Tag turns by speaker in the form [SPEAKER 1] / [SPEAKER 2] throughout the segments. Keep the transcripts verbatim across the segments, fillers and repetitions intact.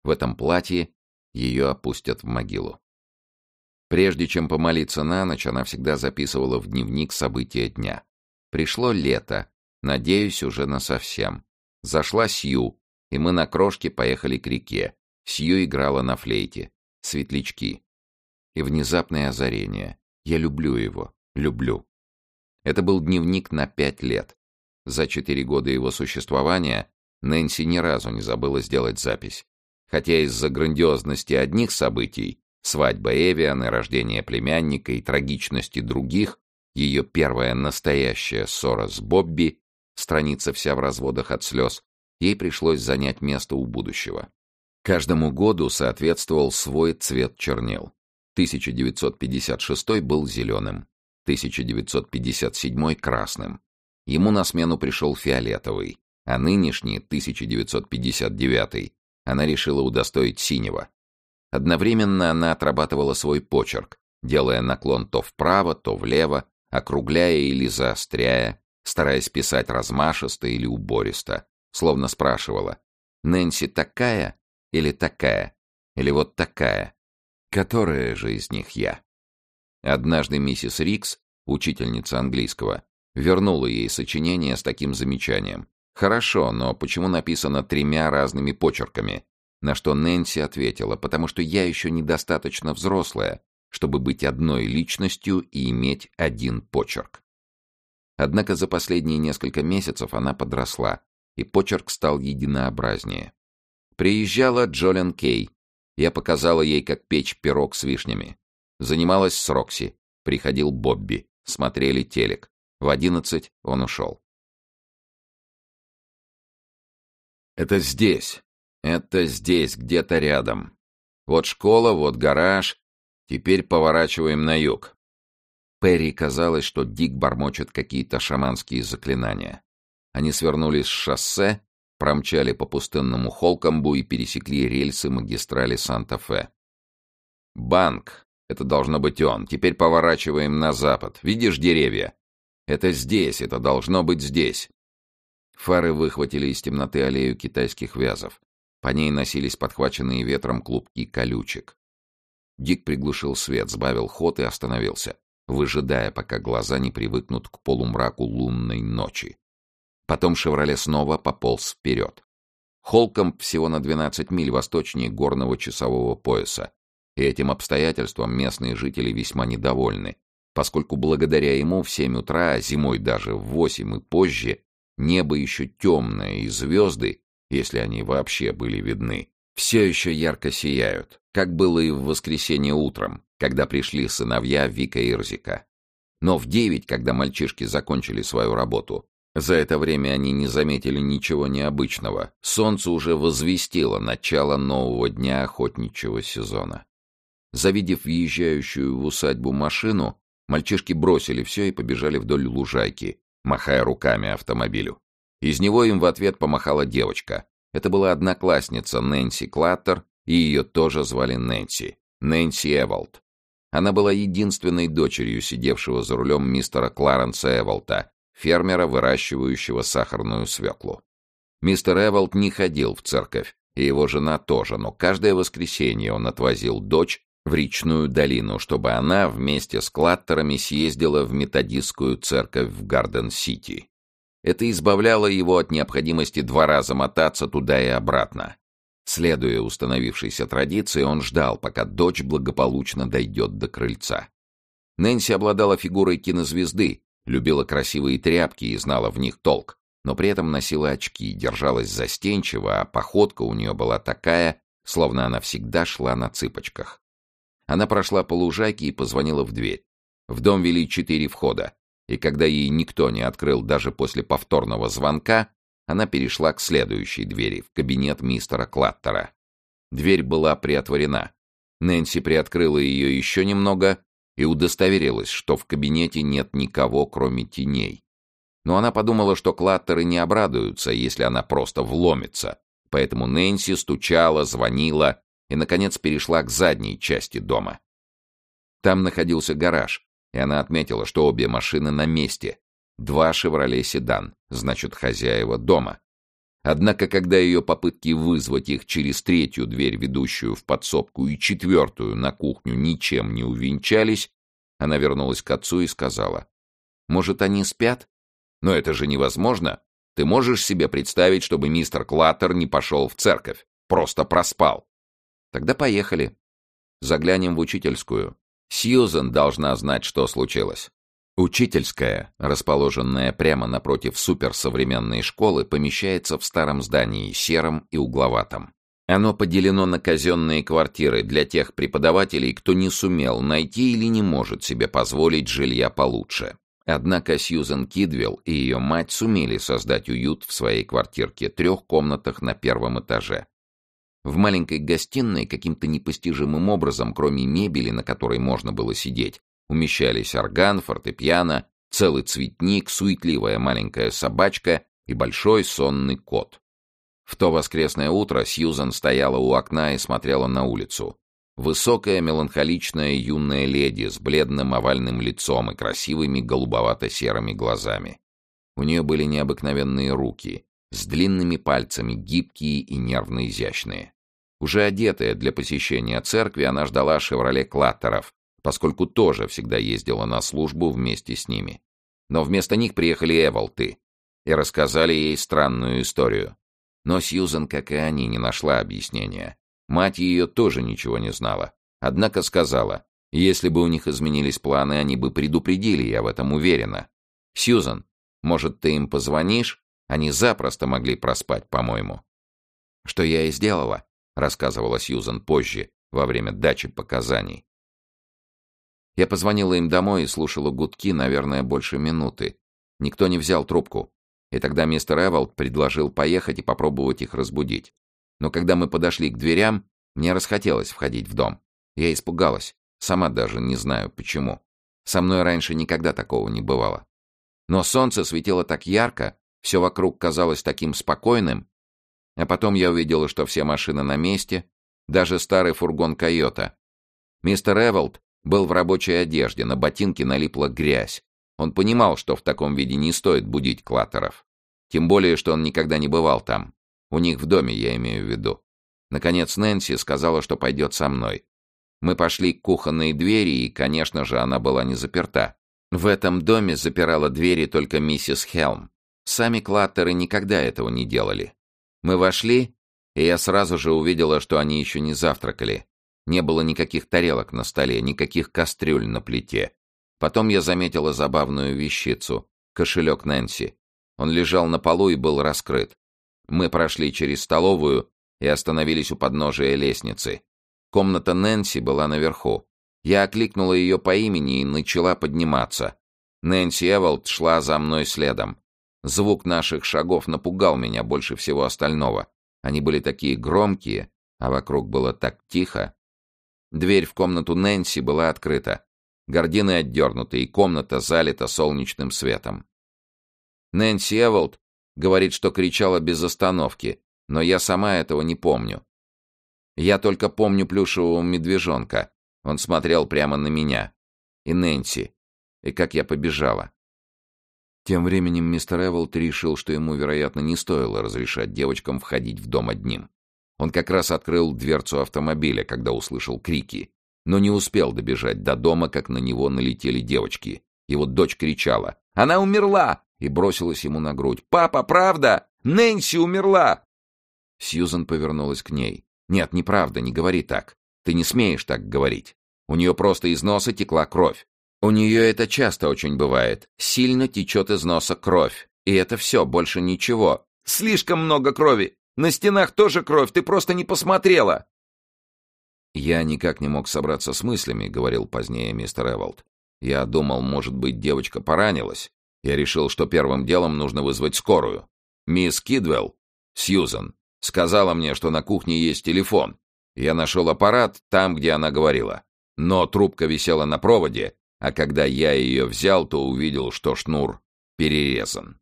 [SPEAKER 1] В этом платье ее опустят в могилу. Прежде чем помолиться на ночь, она всегда записывала в дневник события дня. Пришло лето, надеюсь, уже насовсем. Зашла Сью, и мы на крошке поехали к реке. Сью играла на флейте. Светлячки. И внезапное озарение. Я люблю его. Люблю. Это был дневник на пять лет. За четыре года его существования Нэнси ни разу не забыла сделать запись. Хотя из-за грандиозности одних событий, свадьба Эвиан и рождение племянника и трагичности других, ее первая настоящая ссора с Бобби, страница вся в разводах от слез, ей пришлось занять место у будущего. Каждому году соответствовал свой цвет чернил. тысяча девятьсот пятьдесят шестой был зеленым, тысяча девятьсот пятьдесят седьмой — красным. Ему на смену пришел фиолетовый, а нынешний, тысяча девятьсот пятьдесят девятый, она решила удостоить синего. Одновременно она отрабатывала свой почерк, делая наклон то вправо, то влево, округляя или заостряя, стараясь писать размашисто или убористо, словно спрашивала: «Нэнси такая или такая? Или вот такая? Которая же из них я?» Однажды миссис Рикс, учительница английского, вернула ей сочинение с таким замечанием: «Хорошо, но почему написано тремя разными почерками?» На что Нэнси ответила: «Потому что я еще недостаточно взрослая, чтобы быть одной личностью и иметь один почерк». Однако за последние несколько месяцев она подросла, и почерк стал единообразнее. Приезжала Джолиан Кей. Я показала ей, как печь пирог с вишнями. Занималась с Рокси. Приходил Бобби. Смотрели телек. В одиннадцать он ушел. Это здесь. Это здесь, где-то рядом. Вот школа, вот гараж. Теперь поворачиваем на юг. Перри казалось, что Дик бормочет какие-то шаманские заклинания. Они свернули с шоссе, промчали по пустынному Холкомбу и пересекли рельсы магистрали Санта-Фе. «Банк. Это должно быть он. Теперь поворачиваем на запад. Видишь деревья? Это здесь. Это должно быть здесь». Фары выхватили из темноты аллею китайских вязов. По ней носились подхваченные ветром клубки колючек. Дик приглушил свет, сбавил ход и остановился, выжидая, пока глаза не привыкнут к полумраку лунной ночи. Потом «Шевроле» снова пополз вперед. Холкомб всего на двенадцать миль восточнее горного часового пояса, и этим обстоятельством местные жители весьма недовольны, поскольку благодаря ему в семь утра, а зимой даже в восемь и позже, небо еще темное, и звезды, если они вообще были видны, все еще ярко сияют, как было и в воскресенье утром, когда пришли сыновья Вика Ирзика. Но в девять, когда мальчишки закончили свою работу, за это время они не заметили ничего необычного, солнце уже возвестило начало нового дня охотничьего сезона. Завидев въезжающую в усадьбу машину, мальчишки бросили все и побежали вдоль лужайки, махая руками автомобилю. Из него им в ответ помахала девочка. Это была одноклассница Нэнси Клаттер, и ее тоже звали Нэнси. Нэнси Эволт. Она была единственной дочерью сидевшего за рулем мистера Кларенса Эволта, фермера, выращивающего сахарную свеклу. Мистер Эволт не ходил в церковь, и его жена тоже, но каждое воскресенье он отвозил дочь в речную долину, чтобы она вместе с Клаттерами съездила в методистскую церковь в Гарден-Сити. Это избавляло его от необходимости два раза мотаться туда и обратно. Следуя установившейся традиции, он ждал, пока дочь благополучно дойдет до крыльца. Нэнси обладала фигурой кинозвезды, любила красивые тряпки и знала в них толк, но при этом носила очки, держалась застенчиво, а походка у нее была такая, словно она всегда шла на цыпочках. Она прошла по лужайке и позвонила в дверь. В дом вели четыре входа, и когда ей никто не открыл даже после повторного звонка, она перешла к следующей двери, в кабинет мистера Клаттера. Дверь была приотворена. Нэнси приоткрыла ее еще немного и удостоверилась, что в кабинете нет никого, кроме теней. Но она подумала, что Клаттеры не обрадуются, если она просто вломится, поэтому Нэнси стучала, звонила и, наконец, перешла к задней части дома. Там находился гараж, и она отметила, что обе машины на месте. Два «Шевроле» седан, значит, хозяева дома. Однако, когда ее попытки вызвать их через третью дверь, ведущую в подсобку, и четвертую на кухню, ничем не увенчались, она вернулась к отцу и сказала: «Может, они спят? Но это же невозможно. Ты можешь себе представить, чтобы мистер Клаттер не пошел в церковь? Просто проспал». «Тогда поехали. Заглянем в учительскую. Сьюзен должна знать, что случилось». Учительская, расположенная прямо напротив суперсовременной школы, помещается в старом здании, сером и угловатом. Оно поделено на казенные квартиры для тех преподавателей, кто не сумел найти или не может себе позволить жилья получше. Однако Сьюзен Кидвелл и ее мать сумели создать уют в своей квартирке, трех комнатах на первом этаже. В маленькой гостиной каким-то непостижимым образом, кроме мебели, на которой можно было сидеть, умещались орган, фортепиано, целый цветник, суетливая маленькая собачка и большой сонный кот. В то воскресное утро Сьюзен стояла у окна и смотрела на улицу. Высокая, меланхоличная юная леди с бледным овальным лицом и красивыми голубовато-серыми глазами. У нее были необыкновенные руки, с длинными пальцами, гибкие и нервно изящные. Уже одетая для посещения церкви, она ждала «Шевроле» Клаттеров, поскольку тоже всегда ездила на службу вместе с ними. Но вместо них приехали Эволты и рассказали ей странную историю. Но Сьюзен, как и они, не нашла объяснения. Мать ее тоже ничего не знала. Однако сказала, если бы у них изменились планы, они бы предупредили, я в этом уверена. «Сьюзен, может, ты им позвонишь? Они запросто могли проспать, по-моему». «Что я и сделала», — рассказывала Сьюзен позже, во время дачи показаний. Я позвонила им домой и слушала гудки, наверное, больше минуты. Никто не взял трубку. И тогда мистер Эволд предложил поехать и попробовать их разбудить. Но когда мы подошли к дверям, мне расхотелось входить в дом. Я испугалась, сама даже не знаю почему. Со мной раньше никогда такого не бывало. Но солнце светило так ярко, все вокруг казалось таким спокойным. А потом я увидела, что все машины на месте, даже старый фургон «Койота». Мистер Эволд был в рабочей одежде, на ботинке налипла грязь. Он понимал, что в таком виде не стоит будить Клаттеров. Тем более, что он никогда не бывал там. У них в доме, я имею в виду. Наконец Нэнси сказала, что пойдет со мной. Мы пошли к кухонной двери, и, конечно же, она была не заперта. В этом доме запирала двери только миссис Хелм. Сами Клаттеры никогда этого не делали. Мы вошли, и я сразу же увидела, что они еще не завтракали. Не было никаких тарелок на столе, никаких кастрюль на плите. Потом я заметила забавную вещицу — кошелек Нэнси. Он лежал на полу и был раскрыт. Мы прошли через столовую и остановились у подножия лестницы. Комната Нэнси была наверху. Я окликнула ее по имени и начала подниматься. Нэнси Эволд шла за мной следом. Звук наших шагов напугал меня больше всего остального. Они были такие громкие, а вокруг было так тихо. Дверь в комнату Нэнси была открыта. Гардины отдернуты, и комната залита солнечным светом. Нэнси Эволд говорит, что кричала без остановки, но я сама этого не помню. Я только помню плюшевого медвежонка. Он смотрел прямо на меня. И Нэнси. И как я побежала. Тем временем мистер Эволд решил, что ему, вероятно, не стоило разрешать девочкам входить в дом одним. Он как раз открыл дверцу автомобиля, когда услышал крики, но не успел добежать до дома, как на него налетели девочки. Его дочь кричала: «Она умерла!» и бросилась ему на грудь. «Папа, правда? Нэнси умерла!» Сьюзен повернулась к ней. «Нет, неправда, не говори так. Ты не смеешь так говорить. У нее просто из носа текла кровь. У нее это часто очень бывает. Сильно течет из носа кровь. И это все, больше ничего». «Слишком много крови! На стенах тоже кровь, ты просто не посмотрела!» «Я никак не мог собраться с мыслями», — говорил позднее мистер Эволд. «Я думал, может быть, девочка поранилась. Я решил, что первым делом нужно вызвать скорую. Мисс Кидвелл, Сьюзен, сказала мне, что на кухне есть телефон. Я нашел аппарат там, где она говорила. Но трубка висела на проводе, а когда я ее взял, то увидел, что шнур перерезан».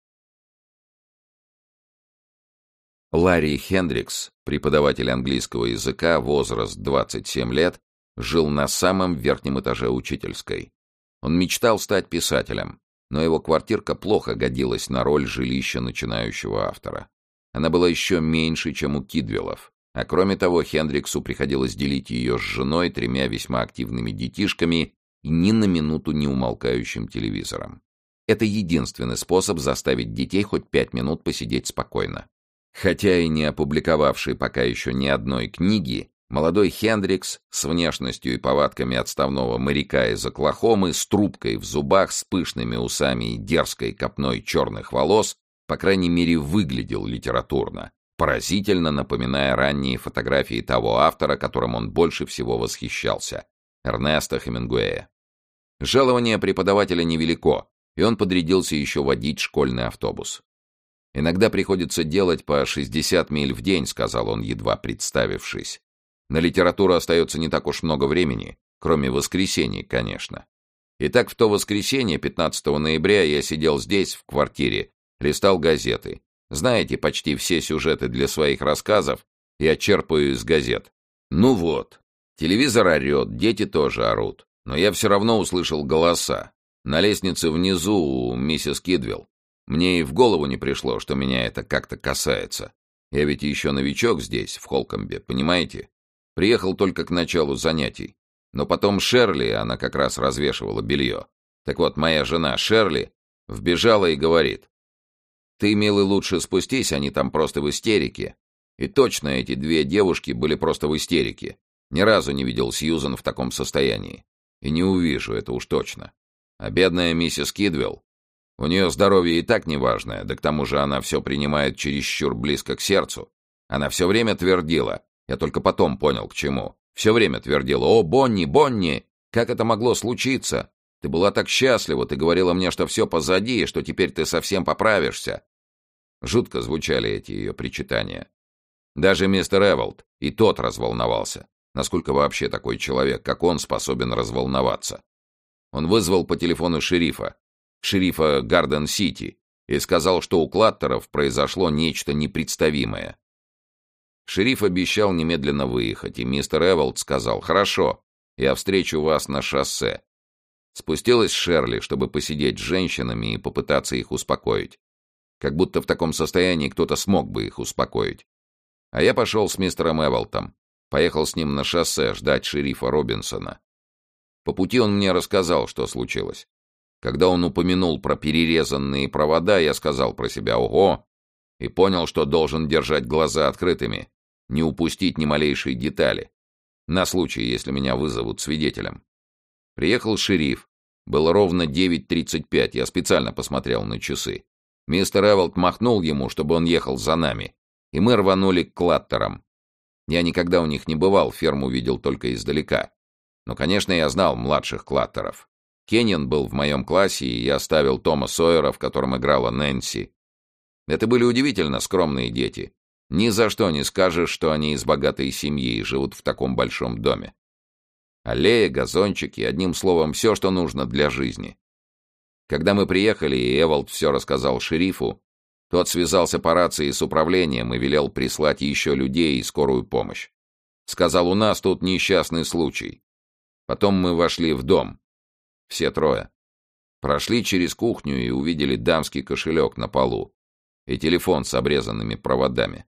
[SPEAKER 1] Ларри Хендрикс, преподаватель английского языка, возраст двадцать семь лет, жил на самом верхнем этаже учительской. Он мечтал стать писателем, но его квартирка плохо годилась на роль жилища начинающего автора. Она была еще меньше, чем у Кидвеллов. А кроме того, Хендриксу приходилось делить ее с женой, тремя весьма активными детишками и ни на минуту не умолкающим телевизором. Это единственный способ заставить детей хоть пять минут посидеть спокойно. Хотя и не опубликовавший пока еще ни одной книги, молодой Хендрикс с внешностью и повадками отставного моряка из Оклахомы, с трубкой в зубах, с пышными усами и дерзкой копной черных волос, по крайней мере, выглядел литературно, поразительно напоминая ранние фотографии того автора, которым он больше всего восхищался — Эрнеста Хемингуэя. Жалование преподавателя невелико, и он подрядился еще водить школьный автобус. «Иногда приходится делать по шестьдесят миль в день», — сказал он, едва представившись. «На литературу остается не так уж много времени, кроме воскресений, конечно. Итак, в то воскресенье, пятнадцатого ноября, я сидел здесь, в квартире, листал газеты. Знаете, почти все сюжеты для своих рассказов я черпаю из газет. Ну вот, телевизор орет, дети тоже орут, но я все равно услышал голоса. На лестнице внизу у миссис Кидвелл. Мне и в голову не пришло, что меня это как-то касается. Я ведь еще новичок здесь, в Холкомбе, понимаете? Приехал только к началу занятий. Но потом Шерли, она как раз развешивала белье. Так вот, моя жена Шерли вбежала и говорит: «Ты, милый, лучше спустись, они там просто в истерике». И точно эти две девушки были просто в истерике. Ни разу не видел Сьюзан в таком состоянии. И не увижу, это уж точно. А бедная миссис Кидвелл, у нее здоровье и так неважное, да к тому же она все принимает чересчур близко к сердцу. Она все время твердила, я только потом понял, к чему, все время твердила: «О, Бонни, Бонни, как это могло случиться? Ты была так счастлива, ты говорила мне, что все позади, и что теперь ты совсем поправишься». Жутко звучали эти ее причитания. Даже мистер Эволд, и тот разволновался. Насколько вообще такой человек, как он, способен разволноваться? Он вызвал по телефону шерифа, шерифа Гарден-Сити, и сказал, что у Клаттеров произошло нечто непредставимое. Шериф обещал немедленно выехать, и мистер Эволд сказал: «Хорошо, я встречу вас на шоссе». Спустилась Шерли, чтобы посидеть с женщинами и попытаться их успокоить. Как будто в таком состоянии кто-то смог бы их успокоить. А я пошел с мистером Эволтом, поехал с ним на шоссе ждать шерифа Робинсона. По пути он мне рассказал, что случилось. Когда он упомянул про перерезанные провода, я сказал про себя «Ого!» и понял, что должен держать глаза открытыми, не упустить ни малейшей детали, на случай, если меня вызовут свидетелем. Приехал шериф. Было ровно девять тридцать пять, я специально посмотрел на часы. Мистер Эволд махнул ему, чтобы он ехал за нами, и мы рванули к Клаттерам. Я никогда у них не бывал, ферму видел только издалека. Но, конечно, я знал младших Клаттеров. Кеннион был в моем классе, и я ставил Тома Сойера, в котором играла Нэнси. Это были удивительно скромные дети. Ни за что не скажешь, что они из богатой семьи и живут в таком большом доме. Аллея, газончики, одним словом, все, что нужно для жизни. Когда мы приехали, и Эволд все рассказал шерифу, тот связался по рации с управлением и велел прислать еще людей и скорую помощь. Сказал: «У нас тут несчастный случай». Потом мы вошли в дом. Все трое. Прошли через кухню и увидели дамский кошелек на полу и телефон с обрезанными проводами.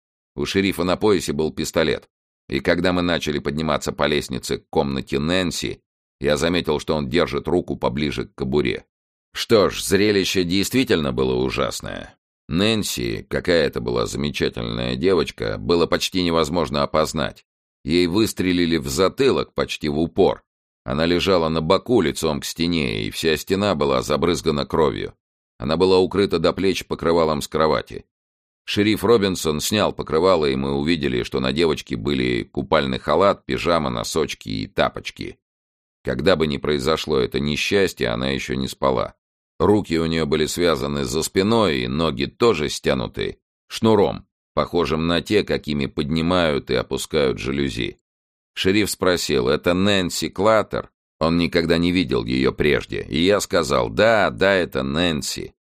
[SPEAKER 1] У шерифа на поясе был пистолет, и когда мы начали подниматься по лестнице к комнате Нэнси, я заметил, что он держит руку поближе к кобуре. Что ж, зрелище действительно было ужасное. Нэнси, какая это была замечательная девочка, было почти невозможно опознать. Ей выстрелили в затылок почти в упор. Она лежала на боку лицом к стене, и вся стена была забрызгана кровью. Она была укрыта до плеч покрывалом с кровати. Шериф Робинсон снял покрывало, и мы увидели, что на девочке были купальный халат, пижама, носочки и тапочки. Когда бы ни произошло это несчастье, она еще не спала. Руки у нее были связаны за спиной, и ноги тоже стянуты шнуром, похожим на те, какими поднимают и опускают жалюзи. Шериф спросил: «Это Нэнси Клаттер?» Он никогда не видел ее прежде, и я сказал: «Да, да, это Нэнси».